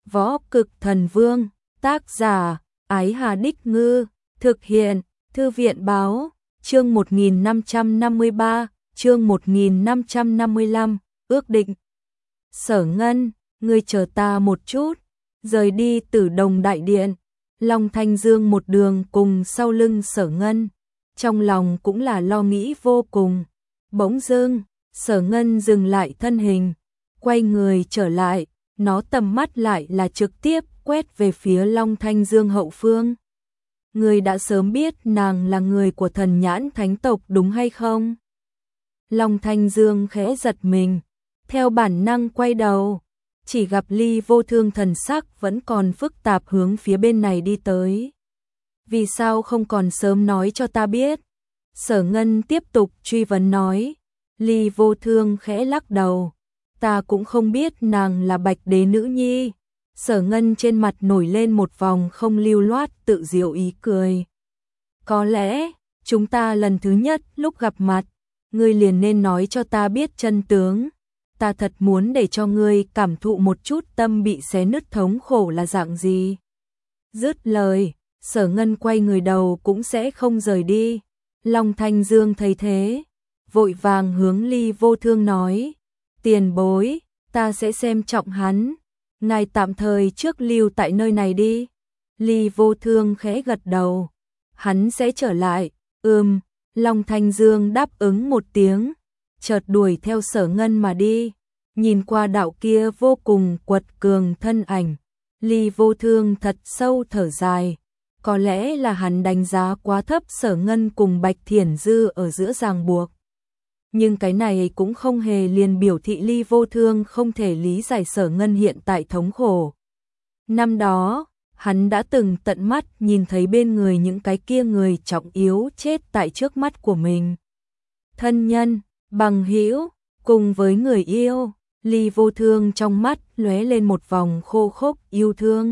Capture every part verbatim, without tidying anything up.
Võ Cực Thần Vương, tác giả, Ái Hà Đích Ngư, thực hiện, Thư viện Báo, chương một nghìn năm trăm năm mươi ba, chương một nghìn năm trăm năm mươi lăm, ước định. Sở Ngân, ngươi chờ ta một chút, rời đi Tử Đồng Đại Điện, Long Thanh Dương một đường cùng sau lưng Sở Ngân, trong lòng cũng là lo nghĩ vô cùng. Bỗng dưng, Sở Ngân dừng lại thân hình, quay người trở lại, nó tầm mắt lại là trực tiếp quét về phía Long Thanh Dương hậu phương. Ngươi đã sớm biết nàng là người của Thần Nhãn Thánh tộc đúng hay không? Long Thanh Dương khẽ giật mình, theo bản năng quay đầu, chỉ gặp Ly Vô Thương thần sắc vẫn còn phức tạp hướng phía bên này đi tới. Vì sao không còn sớm nói cho ta biết? Sở Ngân tiếp tục truy vấn nói. Ly Vô Thương khẽ lắc đầu, ta cũng không biết nàng là Bạch Đế nữ nhi. Sở Ngân trên mặt nổi lên một vòng không lưu loát tự diệu ý cười. Có lẽ, chúng ta lần thứ nhất lúc gặp mặt, ngươi liền nên nói cho ta biết chân tướng. Ta thật muốn để cho ngươi cảm thụ một chút tâm bị xé nứt thống khổ là dạng gì. Dứt lời, Sở Ngân quay người đầu cũng sẽ không rời đi. Long Thanh Dương thấy thế, vội vàng hướng Ly Vô Thương nói, tiền bối, ta sẽ xem trọng hắn, ngài tạm thời trước lưu tại nơi này đi. Ly Vô Thương khẽ gật đầu, hắn sẽ trở lại. Ừm, Long Thanh Dương đáp ứng một tiếng, chợt đuổi theo Sở Ngân mà đi. Nhìn qua đạo kia vô cùng quật cường thân ảnh, Ly Vô Thương thật sâu thở dài. Có lẽ là hắn đánh giá quá thấp Sở Ngân cùng Bạch Thiển Dư ở giữa ràng buộc. Nhưng cái này cũng không hề liền biểu thị Ly Vô Thương không thể lý giải Sở Ngân hiện tại thống khổ. Năm đó, hắn đã từng tận mắt nhìn thấy bên người những cái kia người trọng yếu chết tại trước mắt của mình. Thân nhân, bằng hữu, cùng với người yêu, Ly Vô Thương trong mắt lóe lên một vòng khô khốc yêu thương.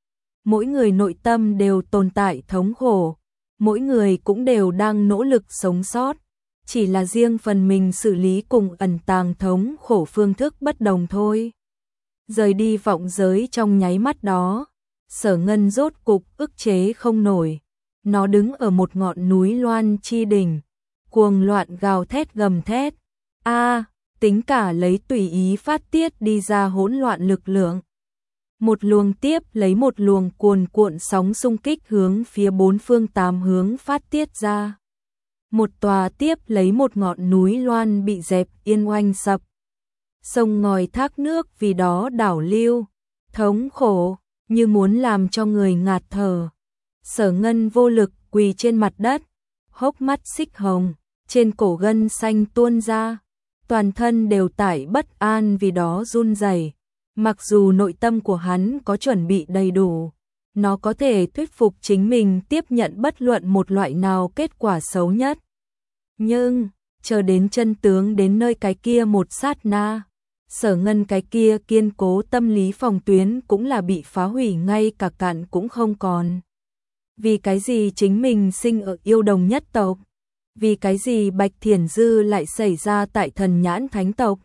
Mỗi người nội tâm đều tồn tại thống khổ, mỗi người cũng đều đang nỗ lực sống sót, chỉ là riêng phần mình xử lý cùng ẩn tàng thống khổ phương thức bất đồng thôi. Rời đi vọng giới trong nháy mắt đó, Sở Ngân rốt cục ức chế không nổi, nó đứng ở một ngọn núi loan chi đỉnh, cuồng loạn gào thét gầm thét, a, tính cả lấy tùy ý phát tiết đi ra hỗn loạn lực lượng. Một luồng tiếp lấy một luồng cuồn cuộn sóng xung kích hướng phía bốn phương tám hướng phát tiết ra. Một tòa tiếp lấy một ngọn núi loan bị dẹp yên oanh sập. Sông ngòi thác nước vì đó đảo lưu, thống khổ, như muốn làm cho người ngạt thở. Sở Ngân vô lực quỳ trên mặt đất, hốc mắt xích hồng, trên cổ gân xanh tuôn ra, toàn thân đều tải bất an vì đó run rẩy. Mặc dù nội tâm của hắn có chuẩn bị đầy đủ, nó có thể thuyết phục chính mình tiếp nhận bất luận một loại nào kết quả xấu nhất. Nhưng, chờ đến chân tướng đến nơi cái kia một sát na, Sở Ngân cái kia kiên cố tâm lý phòng tuyến cũng là bị phá hủy ngay cả cạn cũng không còn. Vì cái gì chính mình sinh ở yêu đồng nhất tộc? Vì cái gì Bạch Thiển Dư lại xảy ra tại Thần Nhãn Thánh tộc?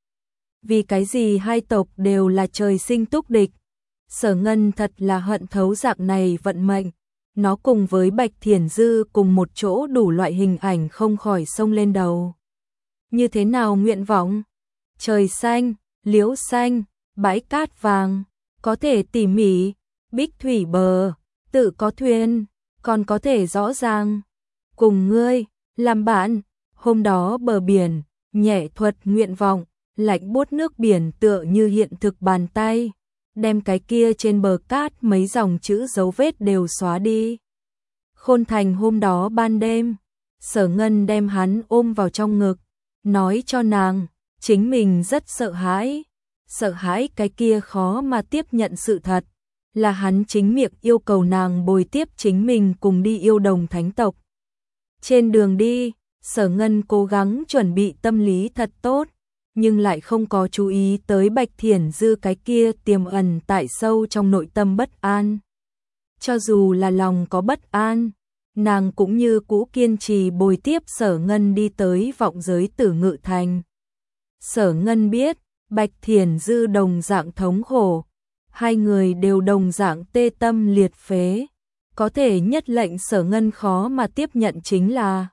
Vì cái gì hai tộc đều là trời sinh túc địch? Sở Ngân thật là hận thấu dạng này vận mệnh. Nó cùng với Bạch Thiển Dư cùng một chỗ đủ loại hình ảnh không khỏi xông lên đầu. Như thế nào nguyện vọng? Trời xanh, liễu xanh, bãi cát vàng, có thể tỉ mỉ, bích thủy bờ, tự có thuyền, còn có thể rõ ràng. Cùng ngươi, làm bạn, hôm đó bờ biển, nhẹ thuật nguyện vọng, lạnh buốt nước biển tựa như hiện thực bàn tay, đem cái kia trên bờ cát mấy dòng chữ dấu vết đều xóa đi. Khôn Thành hôm đó ban đêm, Sở Ngân đem hắn ôm vào trong ngực, nói cho nàng, chính mình rất sợ hãi, sợ hãi cái kia khó mà tiếp nhận sự thật, là hắn chính miệng yêu cầu nàng bồi tiếp chính mình cùng đi yêu đồng thánh tộc. Trên đường đi, Sở Ngân cố gắng chuẩn bị tâm lý thật tốt, nhưng lại không có chú ý tới Bạch Thiển Dư cái kia tiềm ẩn tại sâu trong nội tâm bất an. Cho dù là lòng có bất an, nàng cũng như cũ kiên trì bồi tiếp Sở Ngân đi tới vọng giới Tử Ngự Thành. Sở Ngân biết, Bạch Thiển Dư đồng dạng thống khổ, hai người đều đồng dạng tê tâm liệt phế. Có thể nhất lệnh Sở Ngân khó mà tiếp nhận chính là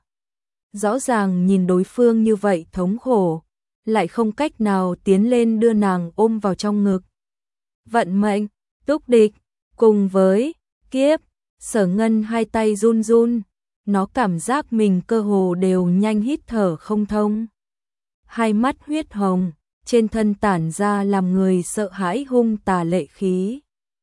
rõ ràng nhìn đối phương như vậy thống khổ, lại không cách nào tiến lên đưa nàng ôm vào trong ngực. Vận mệnh, túc địch, cùng với kiếp, Sở Ngân hai tay run run, nó cảm giác mình cơ hồ đều nhanh hít thở không thông. Hai mắt huyết hồng, trên thân tản ra làm người sợ hãi hung tà lệ khí.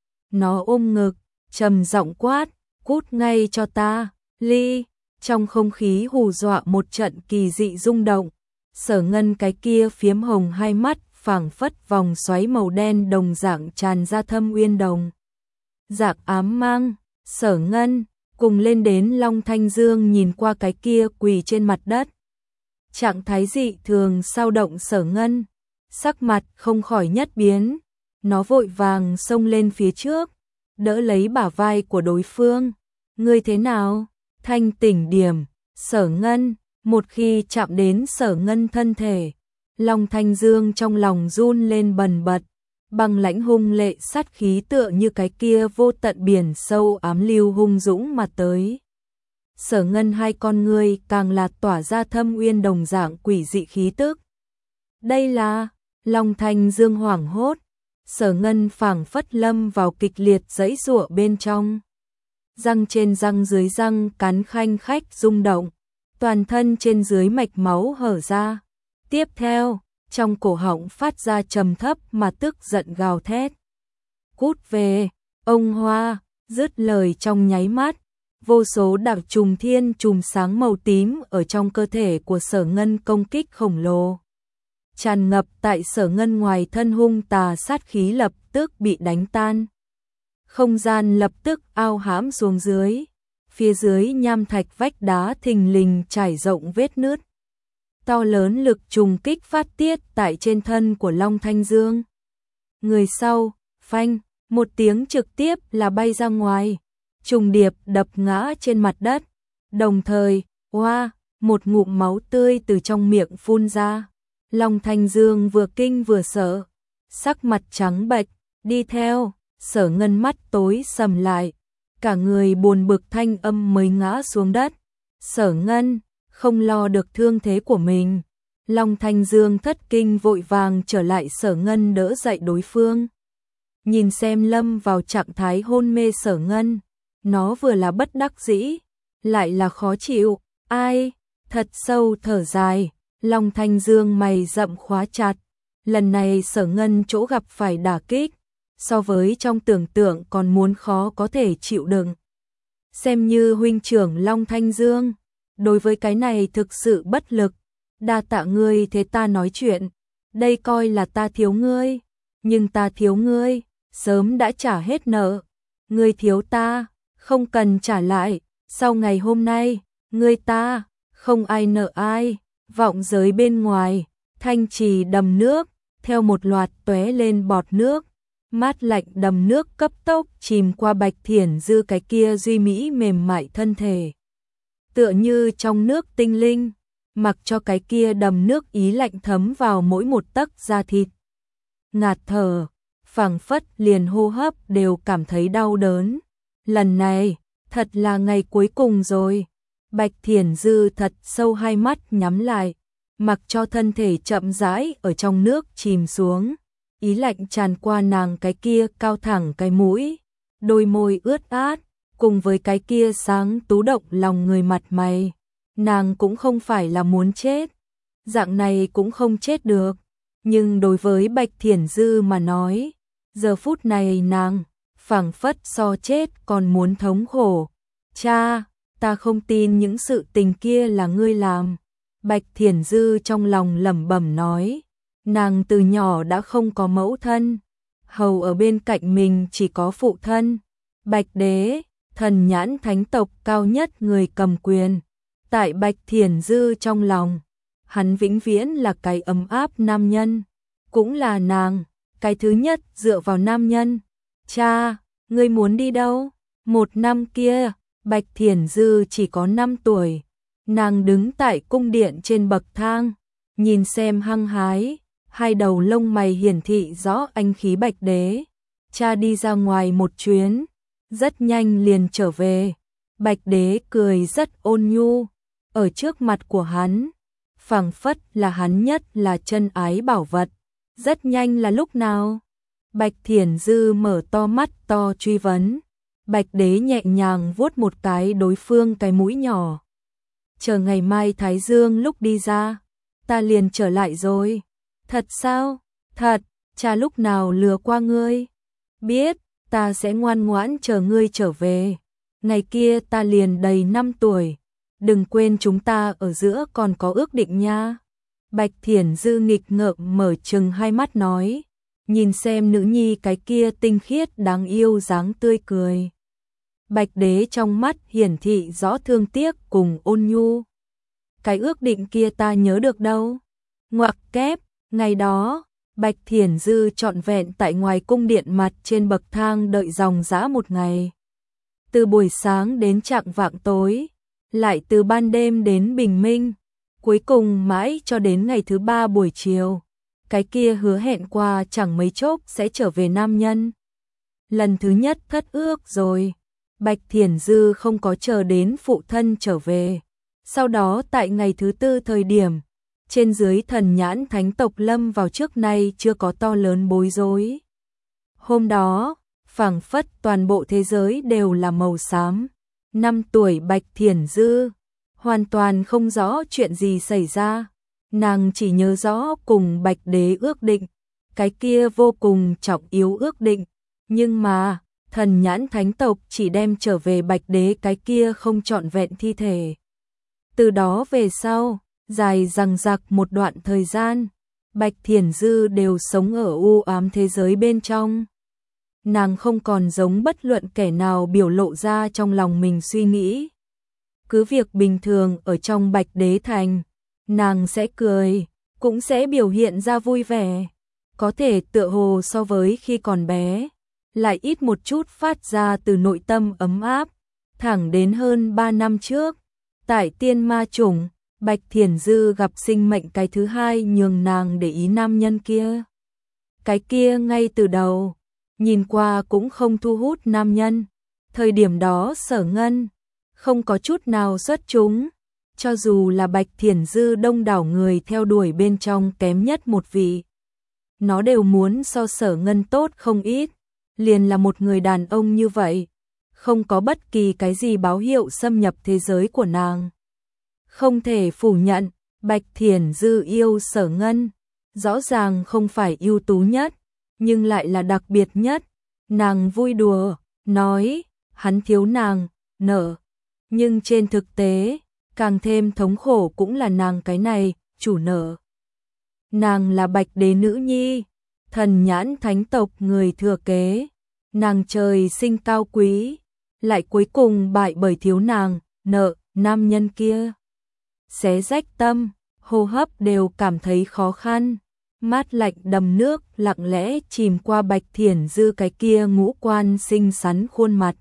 Nó ôm ngực, trầm giọng quát, cút ngay cho ta, Ly. Trong không khí hù dọa một trận kỳ dị rung động, Sở Ngân cái kia phiếm hồng hai mắt phảng phất vòng xoáy màu đen đồng dạng tràn ra thâm uyên đồng. Dạng ám mang, Sở Ngân cùng lên đến Long Thanh Dương nhìn qua cái kia quỳ trên mặt đất. Trạng thái dị thường sao động Sở Ngân, sắc mặt không khỏi nhất biến, nó vội vàng xông lên phía trước, đỡ lấy bả vai của đối phương. Ngươi thế nào? Thanh tỉnh điểm, Sở Ngân, một khi chạm đến Sở Ngân thân thể, Long Thanh Dương trong lòng run lên bần bật, băng lãnh hung lệ sát khí tựa như cái kia vô tận biển sâu ám lưu hung dũng mà tới. Sở Ngân hai con ngươi càng là tỏa ra thâm uyên đồng dạng quỷ dị khí tức. Đây là, Long Thanh Dương hoảng hốt, Sở Ngân phảng phất lâm vào kịch liệt giãy giụa bên trong. Răng trên răng dưới răng cắn khanh khách rung động, toàn thân trên dưới mạch máu hở ra. Tiếp theo, trong cổ họng phát ra trầm thấp mà tức giận gào thét. Cút về, ông Hoa, dứt lời trong nháy mắt, vô số đạo trùng thiên chùm sáng màu tím ở trong cơ thể của Sở Ngân công kích khổng lồ. Tràn ngập tại Sở Ngân ngoài thân hung tà sát khí lập tức bị đánh tan. Không gian lập tức ao hãm xuống dưới, phía dưới nham thạch vách đá thình lình trải rộng vết nứt. To lớn lực trùng kích phát tiết tại trên thân của Long Thanh Dương. Người sau, phanh, một tiếng trực tiếp là bay ra ngoài, trùng điệp đập ngã trên mặt đất. Đồng thời, oa, một ngụm máu tươi từ trong miệng phun ra. Long Thanh Dương vừa kinh vừa sợ, sắc mặt trắng bệch, đi theo, Sở Ngân mắt tối sầm lại, cả người buồn bực thanh âm mới ngã xuống đất. Sở Ngân không lo được thương thế của mình, Long Thanh Dương thất kinh vội vàng trở lại Sở Ngân đỡ dậy đối phương. Nhìn xem lâm vào trạng thái hôn mê Sở Ngân, nó vừa là bất đắc dĩ, lại là khó chịu. Ai? Thật sâu thở dài, Long Thanh Dương mày rậm khóa chặt. Lần này Sở Ngân chỗ gặp phải đả kích, so với trong tưởng tượng còn muốn khó có thể chịu đựng. Xem như huynh trưởng Long Thanh Dương, đối với cái này thực sự bất lực. Đa tạ ngươi thế ta nói chuyện, đây coi là ta thiếu ngươi, nhưng ta thiếu ngươi, sớm đã trả hết nợ. Ngươi thiếu ta, không cần trả lại, sau ngày hôm nay, ngươi ta, không ai nợ ai. Vọng giới bên ngoài, thanh trì đầm nước, theo một loạt tóe lên bọt nước, mát lạnh đầm nước cấp tốc chìm qua Bạch Thiển Dư cái kia duy mỹ mềm mại thân thể. Tựa như trong nước tinh linh, mặc cho cái kia đầm nước ý lạnh thấm vào mỗi một tấc da thịt. Ngạt thở, phảng phất liền hô hấp đều cảm thấy đau đớn. Lần này, thật là ngày cuối cùng rồi. Bạch Thiển Dư thật sâu hai mắt nhắm lại, mặc cho thân thể chậm rãi ở trong nước chìm xuống. Ý lạnh tràn qua nàng cái kia cao thẳng cái mũi, đôi môi ướt át, cùng với cái kia sáng tú động lòng người mặt mày. Nàng cũng không phải là muốn chết, dạng này cũng không chết được. Nhưng đối với Bạch Thiển Dư mà nói, giờ phút này nàng, phảng phất so chết còn muốn thống khổ. Cha, ta không tin những sự tình kia là ngươi làm. Bạch Thiển Dư trong lòng lẩm bẩm nói, nàng từ nhỏ đã không có mẫu thân, hầu ở bên cạnh mình chỉ có phụ thân. Bạch Đế, thần nhãn thánh tộc cao nhất người cầm quyền, tại Bạch Thiển Dư trong lòng, hắn vĩnh viễn là cái ấm áp nam nhân, cũng là nàng, cái thứ nhất dựa vào nam nhân. Cha, ngươi muốn đi đâu? Một năm kia, Bạch Thiển Dư chỉ có năm tuổi, nàng đứng tại cung điện trên bậc thang, nhìn xem hăng hái, hai đầu lông mày hiển thị rõ anh khí Bạch Đế. cha đi ra ngoài một chuyến, rất nhanh liền trở về. Bạch Đế cười rất ôn nhu, ở trước mặt của hắn, phảng phất là hắn nhất là chân ái bảo vật. Rất nhanh là lúc nào? Bạch Thiển Dư mở to mắt to truy vấn. Bạch Đế nhẹ nhàng vuốt một cái đối phương cái mũi nhỏ. Chờ ngày mai Thái Dương lúc đi ra, ta liền trở lại rồi. Thật sao? Thật, cha lúc nào lừa qua ngươi? Biết, ta sẽ ngoan ngoãn chờ ngươi trở về. Ngày kia ta liền đầy năm tuổi. Đừng quên chúng ta ở giữa còn có ước định nha. Bạch Thiển Dư nghịch ngợm mở trừng hai mắt nói. Nhìn xem nữ nhi cái kia tinh khiết đáng yêu dáng tươi cười. Bạch Đế trong mắt hiển thị rõ thương tiếc cùng ôn nhu. Cái ước định kia ta nhớ được đâu. Ngoặc kép, ngày đó, Bạch Thiển Dư trọn vẹn tại ngoài cung điện mặt trên bậc thang đợi dòng dã một ngày. Từ buổi sáng đến chạng vạng tối, lại từ ban đêm đến bình minh, cuối cùng mãi cho đến ngày thứ ba buổi chiều. Cái kia hứa hẹn qua chẳng mấy chốc sẽ trở về nam nhân. Lần thứ nhất thất ước rồi, Bạch Thiển Dư không có chờ đến phụ thân trở về. Sau đó tại ngày thứ tư thời điểm, trên dưới thần nhãn thánh tộc lâm vào trước nay chưa có to lớn bối rối. Hôm đó, phảng phất toàn bộ thế giới đều là màu xám. Năm tuổi Bạch Thiển Dư, hoàn toàn không rõ chuyện gì xảy ra. Nàng chỉ nhớ rõ cùng Bạch Đế ước định, cái kia vô cùng trọng yếu ước định. Nhưng mà, thần nhãn thánh tộc chỉ đem trở về Bạch Đế cái kia không trọn vẹn thi thể. Từ đó về sau, dài dằng dặc một đoạn thời gian, Bạch Thiển Dư đều sống ở u ám thế giới bên trong. Nàng không còn giống bất luận kẻ nào biểu lộ ra trong lòng mình suy nghĩ. Cứ việc bình thường ở trong Bạch Đế Thành, nàng sẽ cười, cũng sẽ biểu hiện ra vui vẻ. Có thể tựa hồ so với khi còn bé, lại ít một chút phát ra từ nội tâm ấm áp. Thẳng đến hơn ba năm trước, tại Tiên Ma Chủng, Bạch Thiển Dư gặp sinh mệnh cái thứ hai nhường nàng để ý nam nhân kia. Cái kia ngay từ đầu, nhìn qua cũng không thu hút nam nhân. Thời điểm đó Sở Ngân không có chút nào xuất chúng, cho dù là Bạch Thiển Dư đông đảo người theo đuổi bên trong kém nhất một vị. Nó đều muốn so Sở Ngân tốt không ít, liền là một người đàn ông như vậy, không có bất kỳ cái gì báo hiệu xâm nhập thế giới của nàng. Không thể phủ nhận, Bạch Thiển Dư yêu Sở Ngân, rõ ràng không phải ưu tú nhất, nhưng lại là đặc biệt nhất. Nàng vui đùa, nói, hắn thiếu nàng, nợ. Nhưng trên thực tế, càng thêm thống khổ cũng là nàng cái này, chủ nợ. Nàng là Bạch Đế nữ nhi, thần nhãn thánh tộc người thừa kế. Nàng trời sinh cao quý, lại cuối cùng bại bởi thiếu nàng, nợ, nam nhân kia. Xé rách tâm, hô hấp đều cảm thấy khó khăn. Mát lạnh đầm nước lặng lẽ chìm qua Bạch Thiển Dư cái kia ngũ quan xinh xắn khuôn mặt.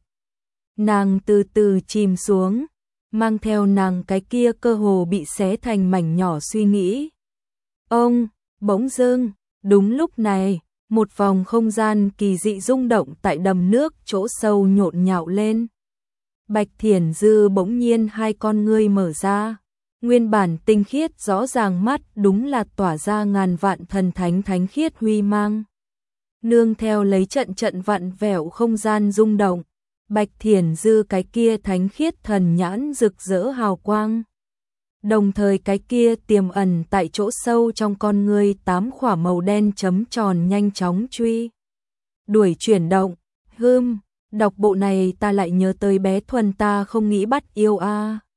Nàng từ từ chìm xuống, mang theo nàng cái kia cơ hồ bị xé thành mảnh nhỏ suy nghĩ. Ông, bỗng dưng, đúng lúc này, một vòng không gian kỳ dị rung động tại đầm nước chỗ sâu nhộn nhạo lên. Bạch Thiển Dư bỗng nhiên hai con ngươi mở ra. Nguyên bản tinh khiết rõ ràng mắt đúng là tỏa ra ngàn vạn thần thánh thánh khiết huy mang. Nương theo lấy trận trận vặn vẹo không gian rung động, Bạch Thiển Dư cái kia thánh khiết thần nhãn rực rỡ hào quang. Đồng thời cái kia tiềm ẩn tại chỗ sâu trong con ngươi tám khỏa màu đen chấm tròn nhanh chóng truy đuổi chuyển động. Hưm, đọc bộ này ta lại nhớ tới bé Thuần ta không nghĩ bắt yêu a.